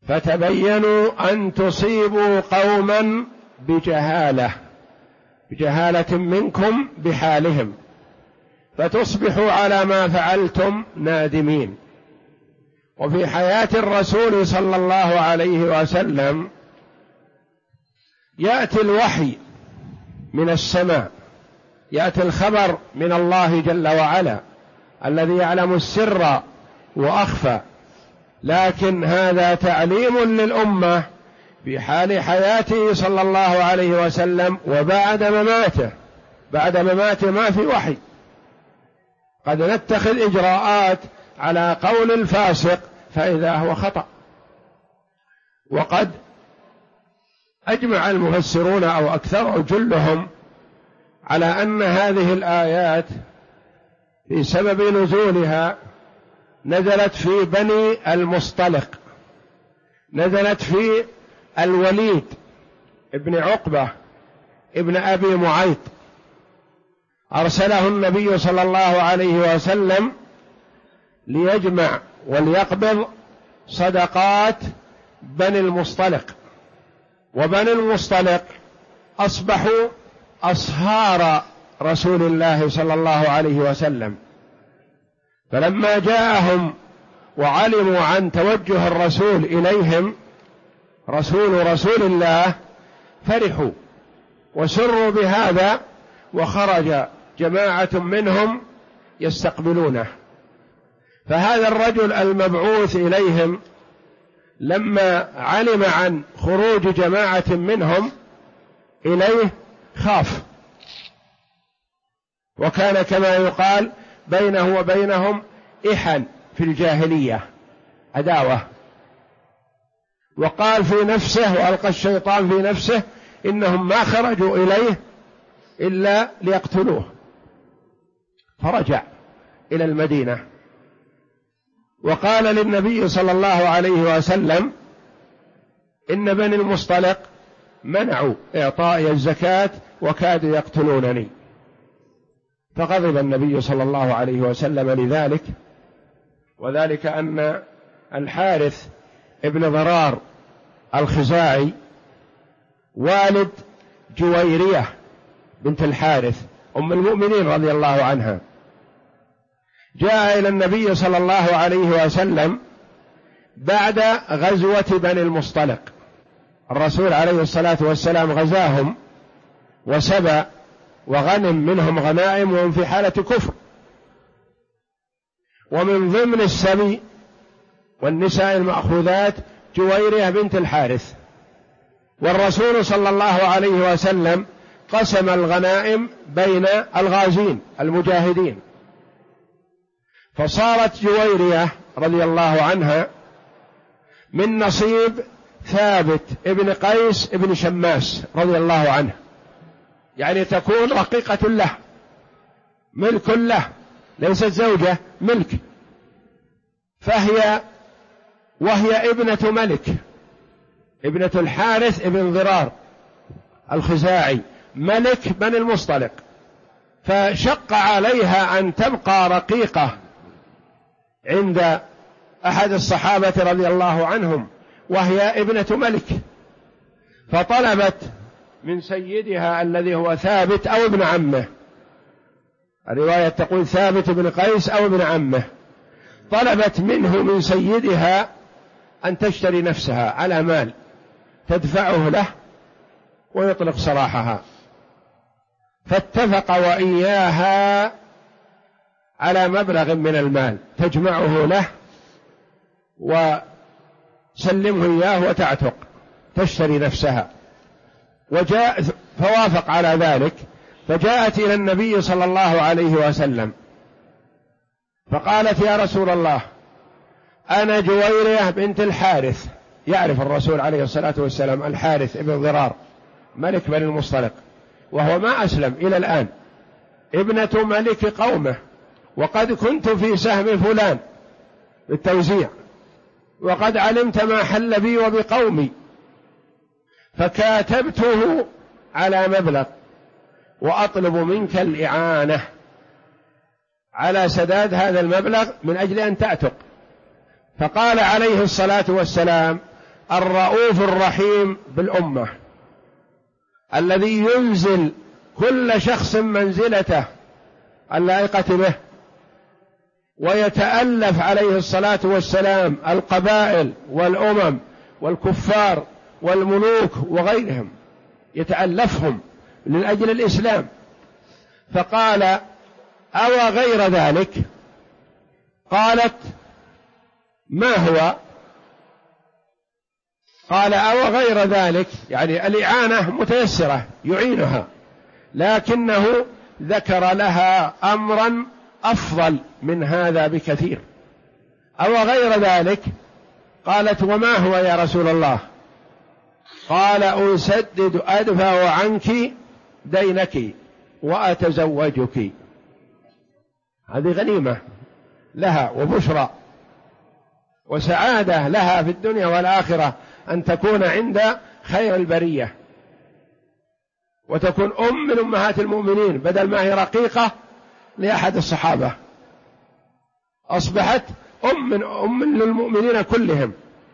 فتبينوا أن تصيبوا قوما بجهالة منكم بحالهم فتصبحوا على ما فعلتم نادمين. وفي حياة الرسول صلى الله عليه وسلم يأتي الوحي من السماء، يأتي الخبر من الله جل وعلا الذي يعلم السر وأخفى، لكن هذا تعليم للأمة في حال حياته صلى الله عليه وسلم وبعد مماته. بعد مماته ما في وحي، قد نتخذ إجراءات على قول الفاسق فإذا هو خطأ. وقد أجمع المفسرون أو أكثر جلهم على أن هذه الآيات في سبب نزولها نزلت في بني المصطلق، نزلت في الوليد ابن عقبة ابن أبي معيط، أرسله النبي صلى الله عليه وسلم ليجمع وليقبض صدقات بني المصطلق، وبني المصطلق أصبحوا أصهار رسول الله صلى الله عليه وسلم، فلما جاءهم وعلموا عن توجه الرسول إليهم رسول الله فرحوا وسروا بهذا، وخرج جماعة منهم يستقبلونه. فهذا الرجل المبعوث إليهم لما علم عن خروج جماعة منهم إليه خاف، وكان كما يقال بينه وبينهم إحن في الجاهلية، عداوة، وقال في نفسه وألقى الشيطان في نفسه إنهم ما خرجوا إليه إلا ليقتلوه، فرجع إلى المدينة وقال للنبي صلى الله عليه وسلم إن بني المصطلق منعوا إعطائي الزكاة وكادوا يقتلونني. فغضب النبي صلى الله عليه وسلم لذلك، وذلك أن الحارث ابن ضرار الخزاعي والد جويرية بنت الحارث أم المؤمنين رضي الله عنها جاء إلى النبي صلى الله عليه وسلم بعد غزوة بني المصطلق. الرسول عليه الصلاة والسلام غزاهم وسبى وغنم منهم غنائم وهم في حالة كفر، ومن ضمن السبي والنساء المأخوذات جويرية بنت الحارث، والرسول صلى الله عليه وسلم قسم الغنائم بين الغازين المجاهدين، فصارت جويرية رضي الله عنها من نصيب ثابت ابن قيس ابن شماس رضي الله عنه، يعني تكون رقيقة له، ملك له، ليست زوجة، ملك. وهي ابنة ملك، ابنة الحارث ابن ضرار الخزاعي ملك بني المصطلق، فشق عليها أن تبقى رقيقة عند أحد الصحابة رضي الله عنهم وهي ابنة ملك، فطلبت من سيدها الذي هو ثابت أو ابن عمه، الرواية تقول ثابت بن قيس أو ابن عمه، طلبت منه من سيدها أن تشتري نفسها على مال تدفعه له ويطلق سراحها، فاتفق وإياها على مبلغ من المال تجمعه له وسلمه إياه وتعتق تشتري نفسها، فوافق على ذلك، فجاءت إلى النبي صلى الله عليه وسلم فقالت يا رسول الله أنا جويرية بنت الحارث، يعرف الرسول عليه الصلاة والسلام الحارث ابن ضرار ملك بني المصطلق وهو ما أسلم إلى الآن، ابنة ملك قومه، وقد كنت في سهم فلان بالتوزيع، وقد علمت ما حل بي وبقومي، فكاتبته على مبلغ وأطلب منك الإعانة على سداد هذا المبلغ من أجل أن تعتق. فقال عليه الصلاة والسلام الرؤوف الرحيم بالأمة، الذي ينزل كل شخص منزلته اللائقة به، ويتألف عليه الصلاة والسلام القبائل والأمم والكفار والملوك وغيرهم، يتألفهم من أجل الإسلام. فقال: أو غير ذلك؟ قالت: ما هو؟ قال: أو غير ذلك، يعني الإعانة متيسرة يعينها، لكنه ذكر لها أمرا أفضل من هذا بكثير. أو غير ذلك؟ قالت: وما هو يا رسول الله؟ قال: أدفع عنك دينك وأتزوجك. هذه غنيمة لها وبشرى وسعادة لها في الدنيا والآخرة، أن تكون عند خير البرية وتكون من أمهات المؤمنين، بدل ما هي رقيقة لأحد الصحابة أصبحت أم للمؤمنين كلهم.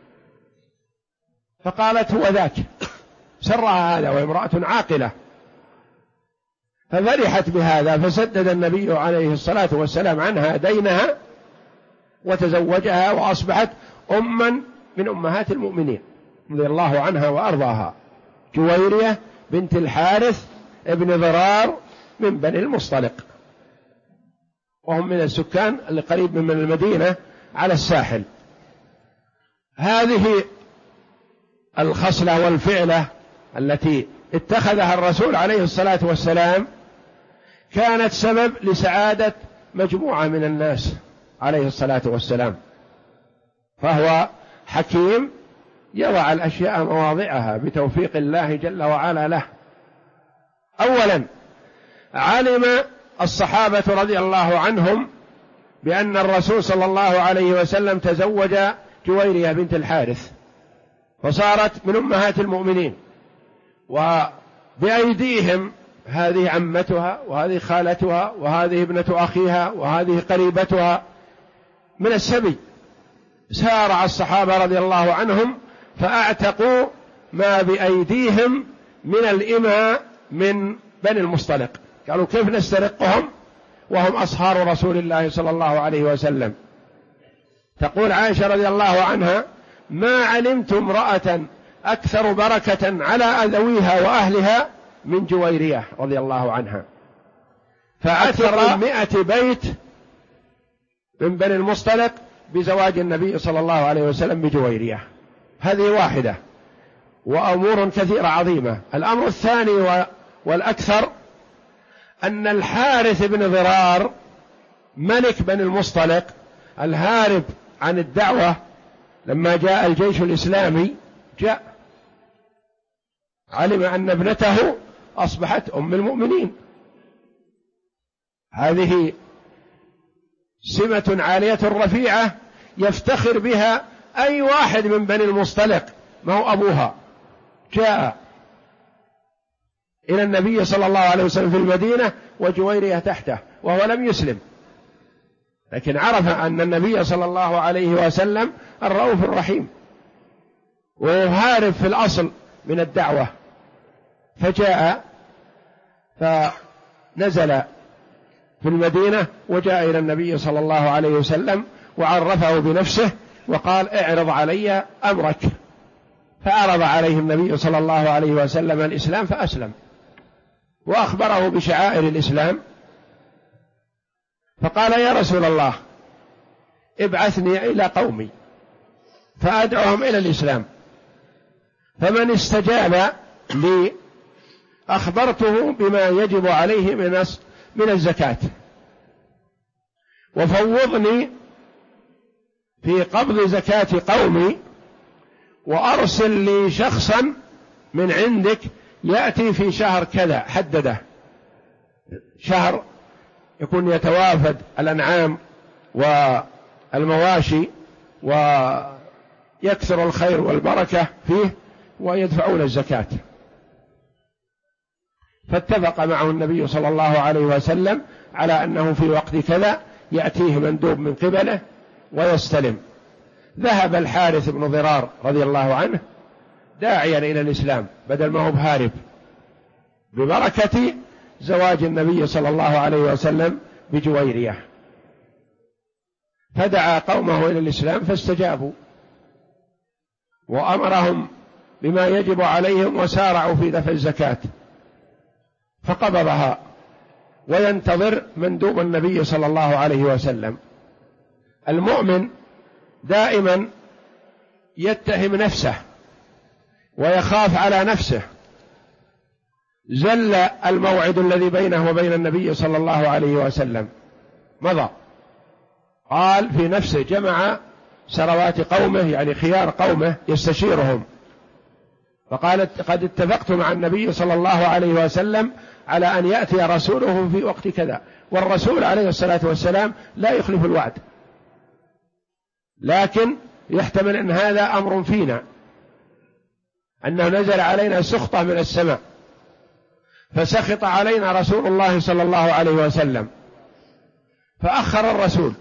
فقالت: هو ذاك، سرها هذا، وامرأة عاقلة. ففرحت بهذا، فسدد النبي عليه الصلاة والسلام عنها دينها وتزوجها، وأصبحت من أمهات المؤمنين رضي الله عنها وأرضاها، جويرية بنت الحارث ابن ضرار من بني المصطلق، وهم من السكان اللي قريب من المدينة على الساحل. هذه الخصلة والفعلة التي اتخذها الرسول عليه الصلاة والسلام كانت سبب لسعادة مجموعة من الناس عليه الصلاة والسلام. فهو حكيم يضع الأشياء مواضعها بتوفيق الله جل وعلا له. أولا، علم الصحابة رضي الله عنهم بأن الرسول صلى الله عليه وسلم تزوج جويرية بنت الحارث، فصارت من أمهات المؤمنين، وبأيديهم هذه عمتها وهذه خالتها وهذه ابنة أخيها وهذه قريبتها من السبي. سارع الصحابة رضي الله عنهم فأعتقوا ما بأيديهم من الإماء من بني المصطلق. قالوا: كيف نسترقهم وهم أصهار رسول الله صلى الله عليه وسلم؟ تقول عائشة رضي الله عنها: ما علمت امرأة أكثر بركة على أذويها وأهلها من جويرية رضي الله عنها. فأكثر 100 بيت من بني المصطلق بزواج النبي صلى الله عليه وسلم بجويرية. هذه واحدة، وأمور كثيرة عظيمة. الأمر الثاني والأكثر أن الحارث بن ضرار ملك بني المصطلق الهارب عن الدعوة، لما جاء الجيش الإسلامي علم أن ابنته أصبحت أم المؤمنين. هذه سمة عالية رفيعة يفتخر بها أي واحد من بني المصطلق، ما هو أبوها. جاء إلى النبي صلى الله عليه وسلم في المدينة وجويرية تحته وهو لم يسلم، لكن عرف أن النبي صلى الله عليه وسلم الرؤوف الرحيم، وهارب في الأصل من الدعوة. فجاء فنزل في المدينة وجاء إلى النبي صلى الله عليه وسلم وعرفه بنفسه وقال: اعرض علي أمرك. فعرض عليه النبي صلى الله عليه وسلم الإسلام فأسلم، وأخبره بشعائر الإسلام. فقال: يا رسول الله، ابعثني إلى قومي فأدعوهم إلى الإسلام، فمن استجاب لي أخبرته بما يجب عليه من الزكاة، وفوضني في قبض زكاة قومي، وأرسل لي شخصا من عندك يأتي في شهر كذا، حدده شهر يكون يتوافد الأنعام والمواشي ويكثر الخير والبركة فيه ويدفعون الزكاة. فاتفق معه النبي صلى الله عليه وسلم على أنه في وقت كذا يأتيه مندوب من قبله ويستلم. ذهب الحارث بن ضرار رضي الله عنه داعيا إلى الإسلام بدل ما هو بهارب، ببركة زواج النبي صلى الله عليه وسلم بجويرية، فدعا قومه إلى الإسلام فاستجابوا وأمرهم بما يجب عليهم وسارعوا في دفع الزكاة، فقبضها وينتظر مندوب النبي صلى الله عليه وسلم. المؤمن دائما يتهم نفسه ويخاف على نفسه، زل الموعد الذي بينه وبين النبي صلى الله عليه وسلم، مضى، قال في نفسه جمع سروات قومه يعني خيار قومه يستشيرهم، فقال قد اتفقت مع النبي صلى الله عليه وسلم على أن يأتي رسوله في وقت كذا، والرسول عليه الصلاة والسلام لا يخلف الوعد، لكن يحتمل أن هذا أمر فينا، أنه نزل علينا سخطة من السماء فسخط علينا رسول الله صلى الله عليه وسلم فأخر الرسول،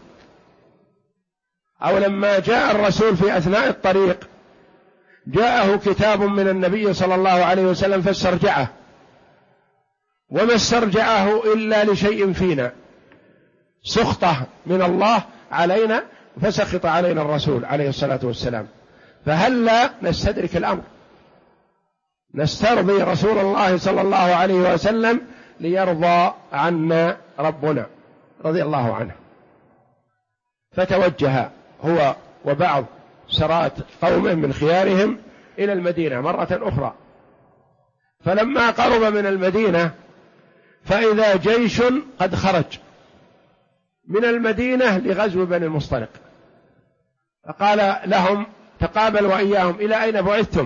أو لما جاء الرسول في أثناء الطريق جاءه كتاب من النبي صلى الله عليه وسلم فاسترجعه، وما استرجعه إلا لشيء فينا، سخطة من الله علينا فسخط علينا الرسول عليه الصلاة والسلام، فهل لا نستدرك الأمر، نسترضي رسول الله صلى الله عليه وسلم ليرضى عنا ربنا رضي الله عنه. فتوجه هو وبعض سرات قومه من خيارهم إلى المدينة مرة أخرى، فلما قرب من المدينة فإذا جيش قد خرج من المدينة لغزو بني المصطلق، فقال لهم تقابل وإياهم إلى أين بعثتم؟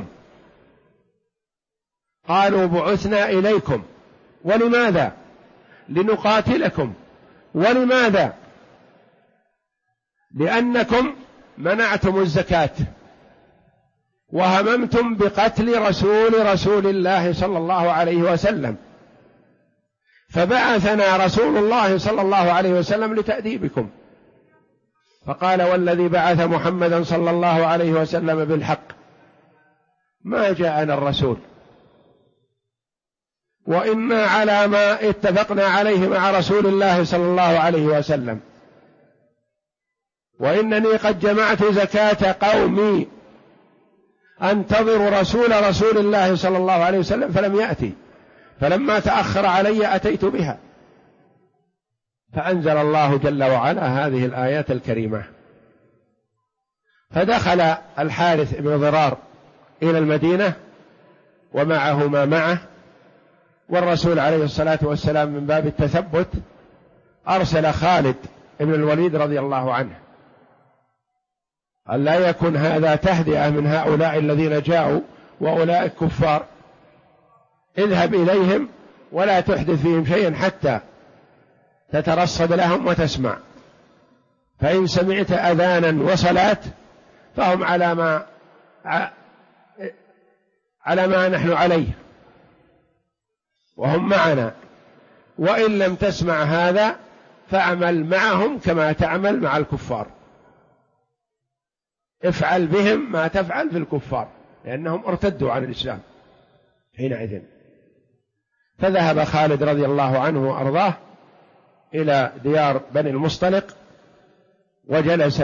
قالوا بعثنا إليكم. ولماذا؟ لنقاتلكم. ولماذا؟ لأنكم منعتم الزكاة وهممتم بقتل رسول الله صلى الله عليه وسلم، فبعثنا رسول الله صلى الله عليه وسلم لتأديبكم. فقال والذي بعث محمدا صلى الله عليه وسلم بالحق ما جاءنا الرسول، وإنا على ما اتفقنا عليه مع رسول الله صلى الله عليه وسلم، وإنني قد جمعت زكاة قومي أنتظر رسول الله صلى الله عليه وسلم فلم يأتي، فلما تأخر علي أتيت بها. فأنزل الله جل وعلا هذه الآيات الكريمة. فدخل الحارث بن ضرار إلى المدينة ومعه ما معه، والرسول عليه الصلاة والسلام من باب التثبت أرسل خالد بن الوليد رضي الله عنه، قال لا يكن هذا تهدئة من هؤلاء الذين جاءوا وأولئك كفار، اذهب إليهم ولا تحدث فيهم شيئا حتى تترصد لهم وتسمع، فإن سمعت أذانا وصلاة فهم على ما نحن عليه وهم معنا، وإن لم تسمع هذا فاعمل معهم كما تعمل مع الكفار، افعل بهم ما تفعل في الكفار، لأنهم ارتدوا عن الإسلام حينئذ. فذهب خالد رضي الله عنه وأرضاه إلى ديار بني المصطلق وجلس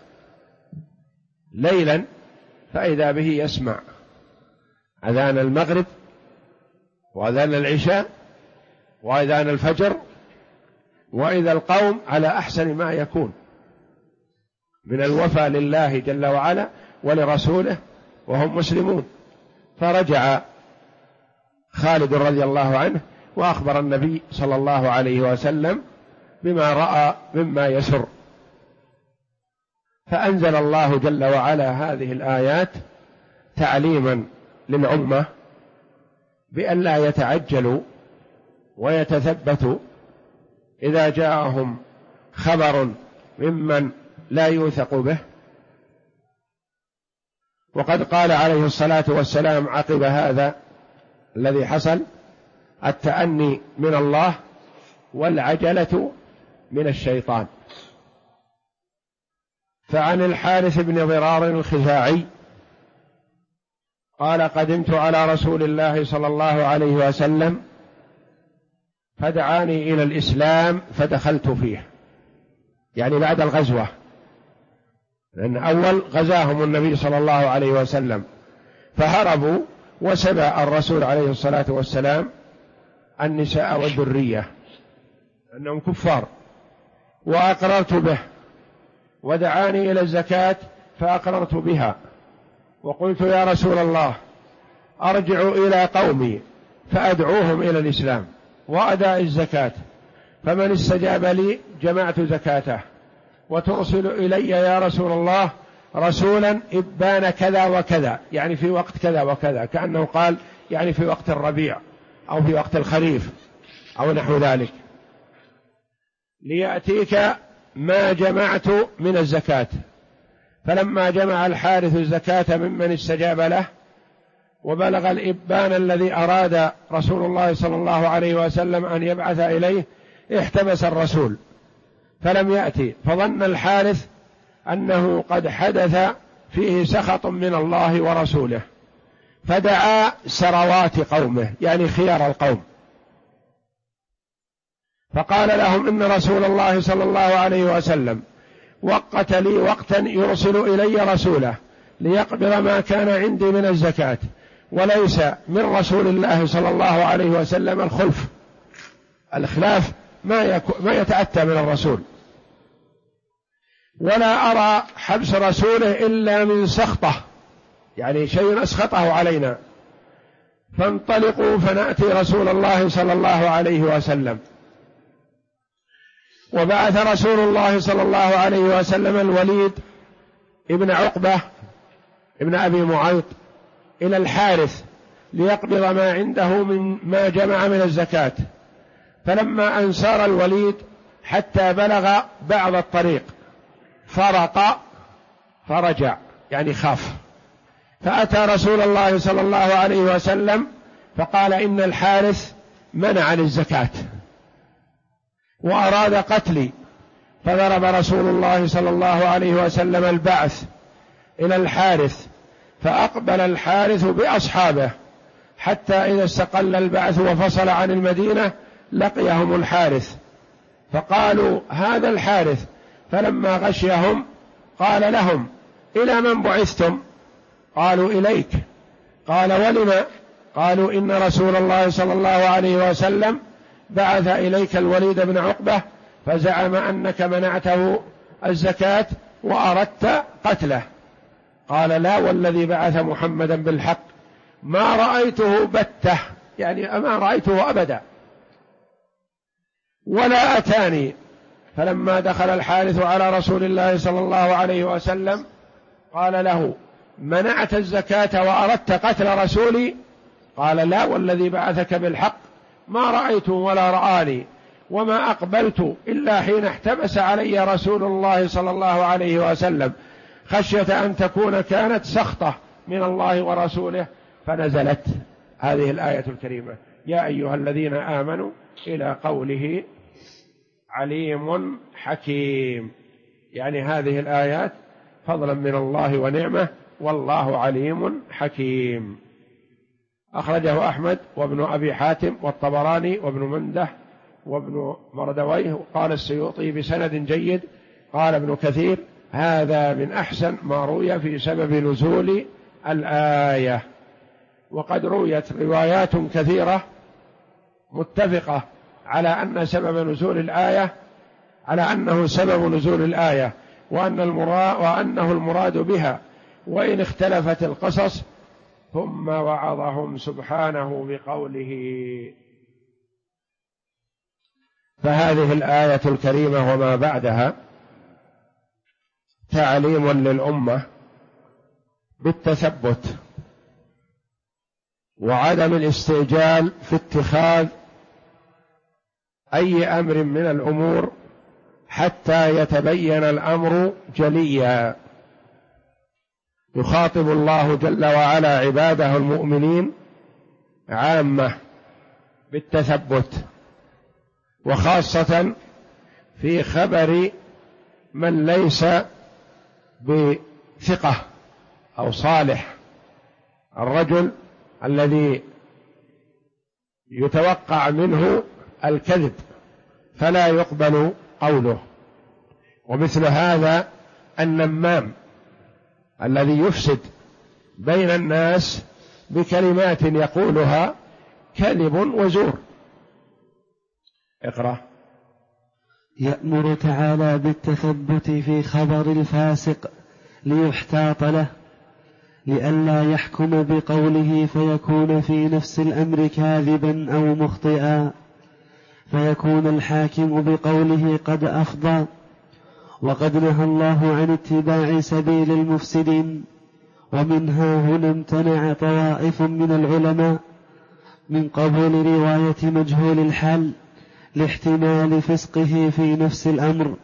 ليلا، فإذا به يسمع أذان المغرب وأذان العشاء وأذان الفجر، وإذا القوم على أحسن ما يكون من الوفاء لله جل وعلا ولرسوله وهم مسلمون. فرجع خالد رضي الله عنه وأخبر النبي صلى الله عليه وسلم بما رأى مما يسر، فأنزل الله جل وعلا هذه الآيات تعليما للأمة بأن لا يتعجلوا ويتثبتوا إذا جاءهم خبر ممن لا يوثق به. وقد قال عليه الصلاة والسلام عقب هذا الذي حصل: التأني من الله والعجلة من الشيطان. فعن الحارث بن ضرار الخزاعي قال قدمت على رسول الله صلى الله عليه وسلم فدعاني إلى الإسلام فدخلت فيه، يعني بعد الغزوة، لأن أول غزاهم النبي صلى الله عليه وسلم فهربوا وسبى الرسول عليه الصلاة والسلام النساء والذرية أنهم كفار، وأقررت به، ودعاني إلى الزكاة فأقررت بها، وقلت يا رسول الله أرجع إلى قومي فأدعوهم إلى الإسلام وأداء الزكاة، فمن استجاب لي جمعت زكاته، وترسل إلي يا رسول الله رسولا إبان كذا وكذا، يعني في وقت كذا وكذا، كأنه قال يعني في وقت الربيع أو في وقت الخريف أو نحو ذلك، ليأتيك ما جمعت من الزكاة. فلما جمع الحارث الزكاة ممن استجاب له وبلغ الإبان الذي أراد رسول الله صلى الله عليه وسلم أن يبعث إليه احتبس الرسول فلم يأتي، فظن الحارث أنه قد حدث فيه سخط من الله ورسوله، فدعا سروات قومه يعني خيار القوم، فقال لهم إن رسول الله صلى الله عليه وسلم وقت لي وقتا يرسل إلي رسوله ليقبض ما كان عندي من الزكاة، وليس من رسول الله صلى الله عليه وسلم الخلاف ما يتأتى من الرسول، ولا أرى حبس رسوله إلا من سخطه، يعني شيء أسخطه علينا، فانطلقوا فنأتي رسول الله صلى الله عليه وسلم. وبعث رسول الله صلى الله عليه وسلم الوليد ابن عقبة ابن أبي معيط إلى الحارث ليقبض ما عنده من ما جمع من الزكاة، فلما أن سار الوليد حتى بلغ بعض الطريق فرجع يعني خاف، فأتى رسول الله صلى الله عليه وسلم فقال إن الحارث منع للزكاة وأراد قتلي، فضرب رسول الله صلى الله عليه وسلم البعث إلى الحارث، فأقبل الحارث بأصحابه حتى إذا استقل البعث وفصل عن المدينة لقيهم الحارث فقالوا هذا الحارث، فلما غشيهم قال لهم إلى من بعثتم؟ قالوا إليك. قال ولم؟ قالوا إن رسول الله صلى الله عليه وسلم بعث إليك الوليد بن عقبة فزعم أنك منعته الزكاة وأردت قتله. قال لا والذي بعث محمدا بالحق ما رأيته بتة، يعني ما رأيته أبدا ولا أتاني. فلما دخل الحارث على رسول الله صلى الله عليه وسلم قال له منعت الزكاة وأردت قتل رسولي؟ قال لا والذي بعثك بالحق ما رأيت ولا رآني، وما أقبلت إلا حين احتبس علي رسول الله صلى الله عليه وسلم خشية أن تكون كانت سخطة من الله ورسوله، فنزلت هذه الآية الكريمة يا أيها الذين آمنوا إلى قوله عليم حكيم، يعني هذه الآيات فضلا من الله ونعمة والله عليم حكيم. أخرجه أحمد وابن أبي حاتم والطبراني وابن منده وابن مردويه. قال السيوطي بسند جيد. قال ابن كثير هذا من أحسن ما روي في سبب نزول الآية. وقد رويت روايات كثيرة متفقة على أن سبب نزول الآية على أنه سبب نزول الآية وأنه المراد بها، وإن اختلفت القصص. ثم وعظهم سبحانه بقوله. فهذه الآية الكريمة وما بعدها تعليم للأمة بالتثبت وعدم الاستعجال في اتخاذ أي أمر من الأمور حتى يتبين الأمر جليا. يخاطب الله جل وعلا عباده المؤمنين عامة بالتثبت، وخاصة في خبر من ليس بثقة أو صالح، الرجل الذي يتوقع منه الكذب فلا يقبل قوله. ومثل هذا النمام الذي يفسد بين الناس بكلمات يقولها كذب وزور. اقرأ. يأمر تعالى بالتثبت في خبر الفاسق ليحتاط له، لئلا يحكم بقوله فيكون في نفس الأمر كاذبا أو مخطئا، فيكون الحاكم بقوله قد أفضى. وقد نهى الله عن اتباع سبيل المفسدين، ومنها هنا امتنع طوائف من العلماء من قبول رواية مجهول الحال لاحتمال فسقه في نفس الأمر.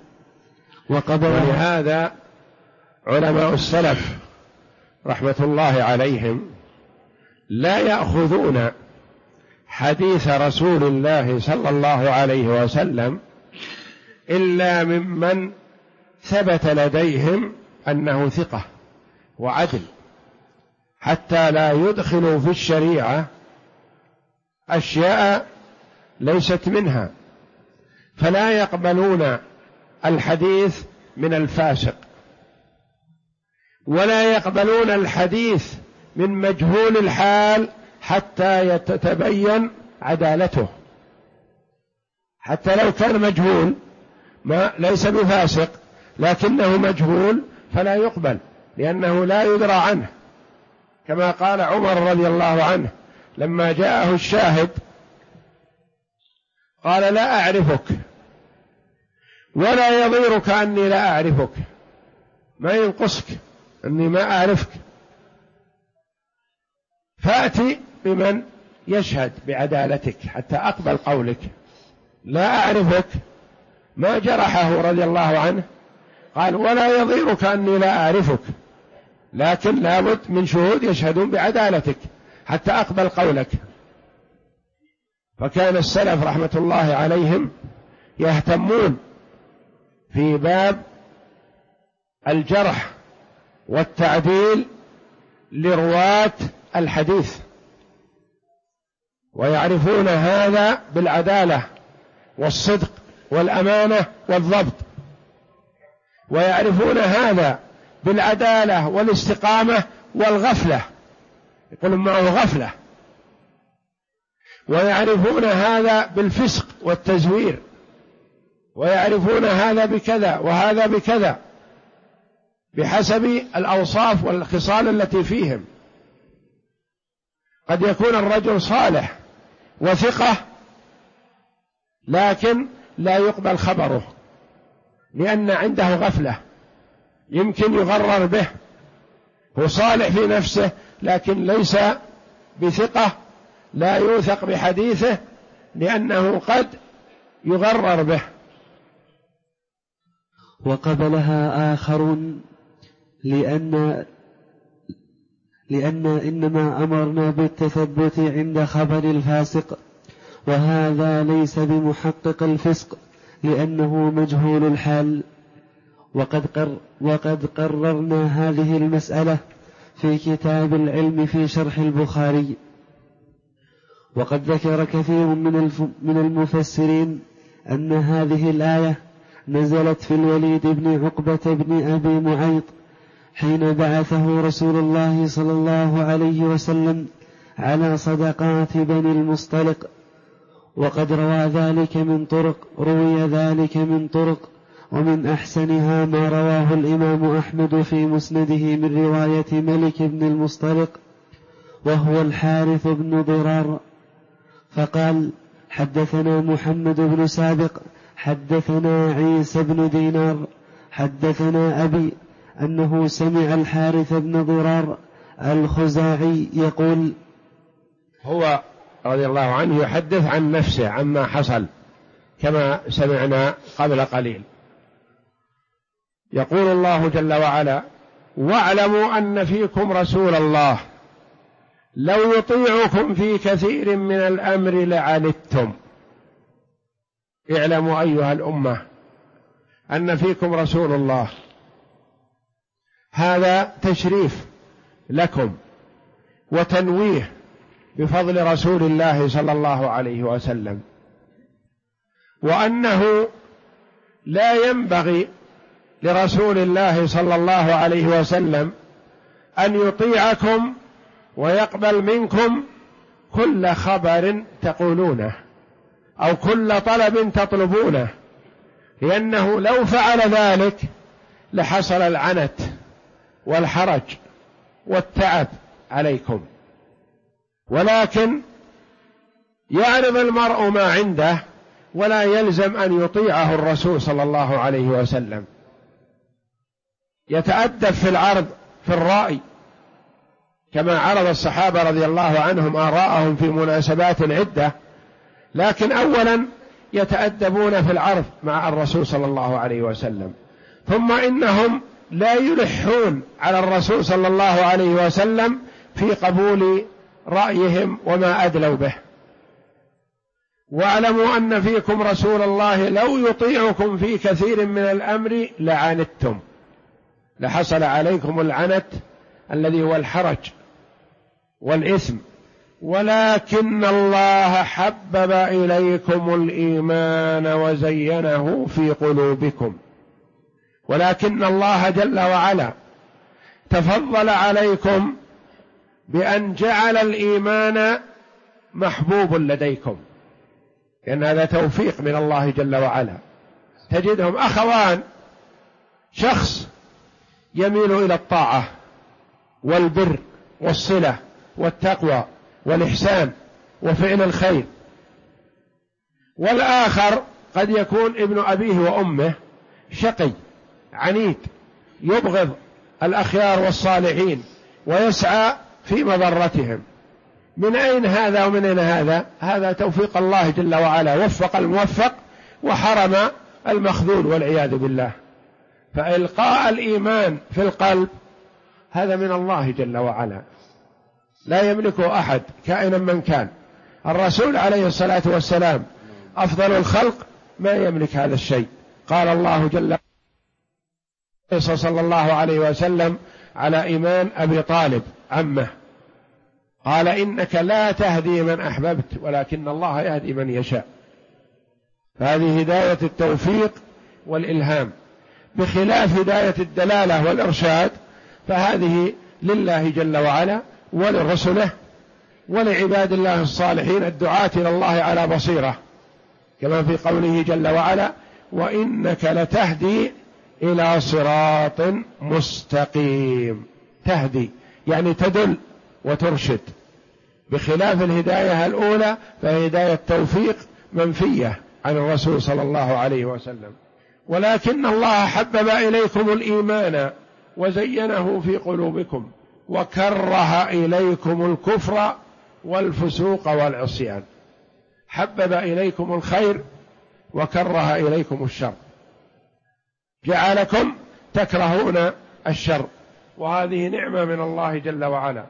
ولهذا علماء السلف رحمة الله عليهم لا يأخذون حديث رسول الله صلى الله عليه وسلم إلا ممن ثبت لديهم أنه ثقة وعدل، حتى لا يدخلوا في الشريعة أشياء ليست منها، فلا يقبلون الحديث من الفاسق، ولا يقبلون الحديث من مجهول الحال حتى تتبين عدالته. حتى لو كان مجهول ما ليس بفاسق لكنه مجهول فلا يقبل، لأنه لا يدرى عنه، كما قال عمر رضي الله عنه لما جاءه الشاهد قال لا أعرفك ولا يضيرك أني لا أعرفك، ما ينقصك أني ما أعرفك، فأتي بمن يشهد بعدالتك حتى أقبل قولك. لا أعرفك ما جرحه رضي الله عنه، قال ولا يضيرك أني لا أعرفك، لكن لابد من شهود يشهدون بعدالتك حتى أقبل قولك. فكان السلف رحمة الله عليهم يهتمون في باب الجرح والتعديل لرواة الحديث، ويعرفون هذا بالعدالة والصدق والأمانة والضبط، ويعرفون هذا بالعدالة والاستقامة والغفلة، يقول معه غفلة، ويعرفون هذا بالفسق والتزوير، ويعرفون هذا بكذا وهذا بكذا بحسب الأوصاف والخصال التي فيهم. قد يكون الرجل صالح وثقة لكن لا يقبل خبره لأن عنده غفلة، يمكن يغرر به، هو صالح في نفسه لكن ليس بثقة، لا يوثق بحديثه لأنه قد يغرر به. وقبلها آخرون لأن إنما أمرنا بالتثبت عند خبر الفاسق، وهذا ليس بمحقق الفسق لأنه مجهول الحال. وقد قررنا هذه المسألة في كتاب العلم في شرح البخاري. وقد ذكر كثير من المفسرين أن هذه الآية نزلت في الوليد بن عقبة بن أبي معيط حين بعثه رسول الله صلى الله عليه وسلم على صدقات بني المصطلق. وقد روي ذلك من طرق، ومن أحسنها ما رواه الإمام أحمد في مسنده من رواية ملك بن المصطلق وهو الحارث بن ضرار، فقال حدثنا محمد بن سابق حدثنا عيسى بن دينار حدثنا أبي أنه سمع الحارث بن ضرار الخزاعي يقول، هو رضي الله عنه يحدث عن نفسه عما حصل كما سمعنا قبل قليل. يقول الله جل وعلا: واعلموا أن فيكم رسول الله لو يطيعكم في كثير من الأمر لعنتم. اعلموا أيها الأمة أن فيكم رسول الله هذا تشريف لكم وتنويه بفضل رسول الله صلى الله عليه وسلم، وأنه لا ينبغي لرسول الله صلى الله عليه وسلم أن يطيعكم ويقبل منكم كل خبر تقولونه أو كل طلب تطلبونه، لأنه لو فعل ذلك لحصل العنت والحرج والتعب عليكم. ولكن يعرض المرء ما عنده ولا يلزم أن يطيعه الرسول صلى الله عليه وسلم، يتأدب في العرض في الرأي كما عرض الصحابة رضي الله عنهم آراءهم في مناسبات عدة، لكن أولا يتأدبون في العرض مع الرسول صلى الله عليه وسلم، ثم إنهم لا يلحون على الرسول صلى الله عليه وسلم في قبول رأيهم وما أدلوا به. واعلموا أن فيكم رسول الله لو يطيعكم في كثير من الأمر لعنتم، لحصل عليكم العنت الذي هو الحرج والإثم، ولكن الله حبب إليكم الإيمان وزينه في قلوبكم، ولكن الله جل وعلا تفضل عليكم بأن جعل الإيمان محبوب لديكم، لأن هذا توفيق من الله جل وعلا. تجدهم أخوان، شخص يميل إلى الطاعة والبر والصلة والتقوى والإحسان وفعل الخير، والآخر قد يكون ابن أبيه وأمه شقي عنيد يبغض الأخيار والصالحين ويسعى في مضرتهم. من أين هذا ومن أين هذا؟ هذا توفيق الله جل وعلا، وفق الموفق وحرم المخذول والعياذ بالله. فإلقاء الإيمان في القلب هذا من الله جل وعلا، لا يملكه أحد كائنا من كان. الرسول عليه الصلاة والسلام أفضل الخلق ما يملك هذا الشيء. قال الله جل وعلا صلى الله عليه وسلم على إيمان أبي طالب عمه، قال إنك لا تهدي من أحببت ولكن الله يهدي من يشاء. فهذه هداية التوفيق والإلهام، بخلاف هداية الدلالة والإرشاد فهذه لله جل وعلا ولرسله ولعباد الله الصالحين الدعاة إلى الله على بصيرة، كما في قوله جل وعلا وإنك لتهدي إلى صراط مستقيم. تهدي يعني تدل وترشد، بخلاف الهداية الأولى فهداية التوفيق منفية عن الرسول صلى الله عليه وسلم. ولكن الله حبب إليكم الإيمان وزينه في قلوبكم وكره إليكم الكفر والفسوق والعصيان. حبب إليكم الخير وكره إليكم الشر، جعلكم تكرهون الشر، وهذه نعمة من الله جل وعلا.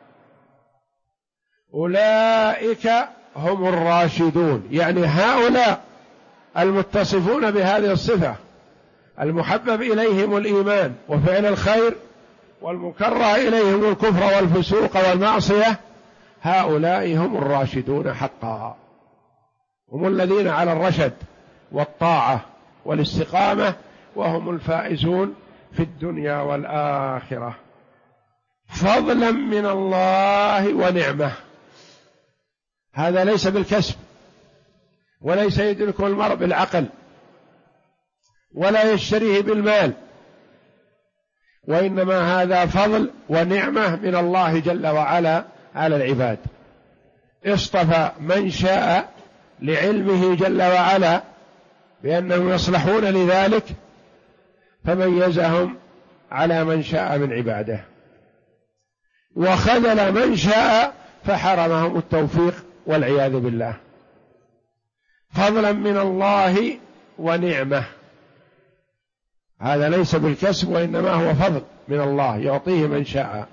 أولئك هم الراشدون، يعني هؤلاء المتصفون بهذه الصفة، المحبب إليهم الإيمان وفعل الخير والمكره إليهم الكفر والفسوق والمعصية، هؤلاء هم الراشدون حقا، هم الذين على الرشد والطاعة والاستقامة، وهم الفائزون في الدنيا والآخرة. فضلا من الله ونعمة، هذا ليس بالكسب، وليس يدركه المرء بالعقل، ولا يشتريه بالمال، وإنما هذا فضل ونعمة من الله جل وعلا على العباد. اصطفى من شاء لعلمه جل وعلا بأنهم يصلحون لذلك، فميزهم على من شاء من عباده، وخذل من شاء فحرمهم التوفيق والعياذ بالله. فضلا من الله ونعمة، هذا ليس بالكسب وإنما هو فضل من الله يعطيه من شاء.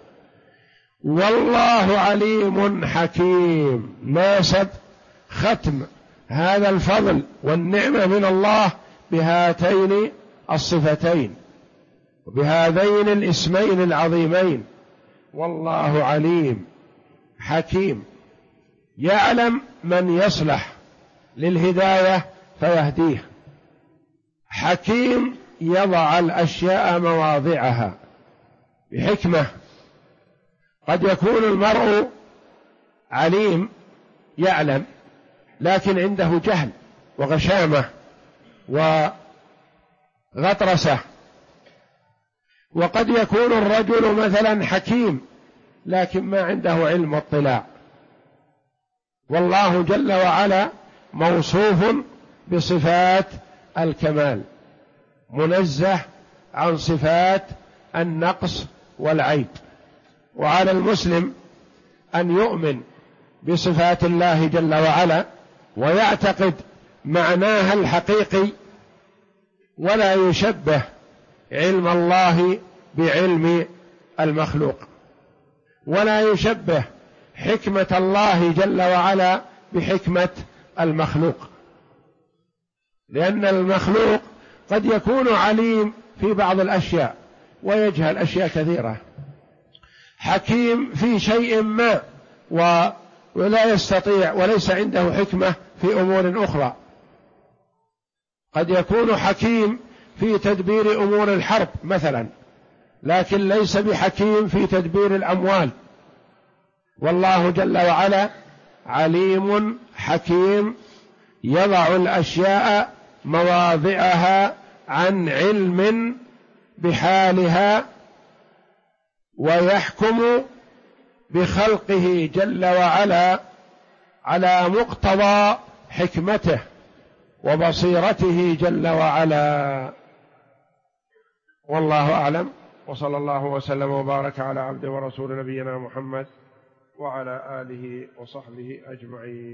والله عليم حكيم، ناسب ختم هذا الفضل والنعمة من الله بهاتين الصفتين، بهذين الاسمين العظيمين. والله عليم حكيم، يعلم من يصلح للهداية فيهديه. حكيم يضع الأشياء مواضعها بحكمة. قد يكون المرء عليم يعلم لكن عنده جهل وغشامة وغطرسة، وقد يكون الرجل مثلا حكيم لكن ما عنده علم واطلاع. والله جل وعلا موصوف بصفات الكمال، منزه عن صفات النقص والعيب. وعلى المسلم أن يؤمن بصفات الله جل وعلا ويعتقد معناها الحقيقي، ولا يشبه علم الله بعلم المخلوق، ولا يشبه حكمة الله جل وعلا بحكمة المخلوق، لأن المخلوق قد يكون عليم في بعض الأشياء ويجهل أشياء كثيرة، حكيم في شيء ما ولا يستطيع وليس عنده حكمة في أمور أخرى. قد يكون حكيم في تدبير أمور الحرب مثلا، لكن ليس بحكيم في تدبير الأموال. والله جل وعلا عليم حكيم يضع الأشياء مواضعها عن علم بحالها، ويحكم بخلقه جل وعلا على مقتضى حكمته وبصيرته جل وعلا. والله أعلم، وصلى الله وسلم وبارك على عبد ورسول نبينا محمد وعلى آله وصحبه أجمعين.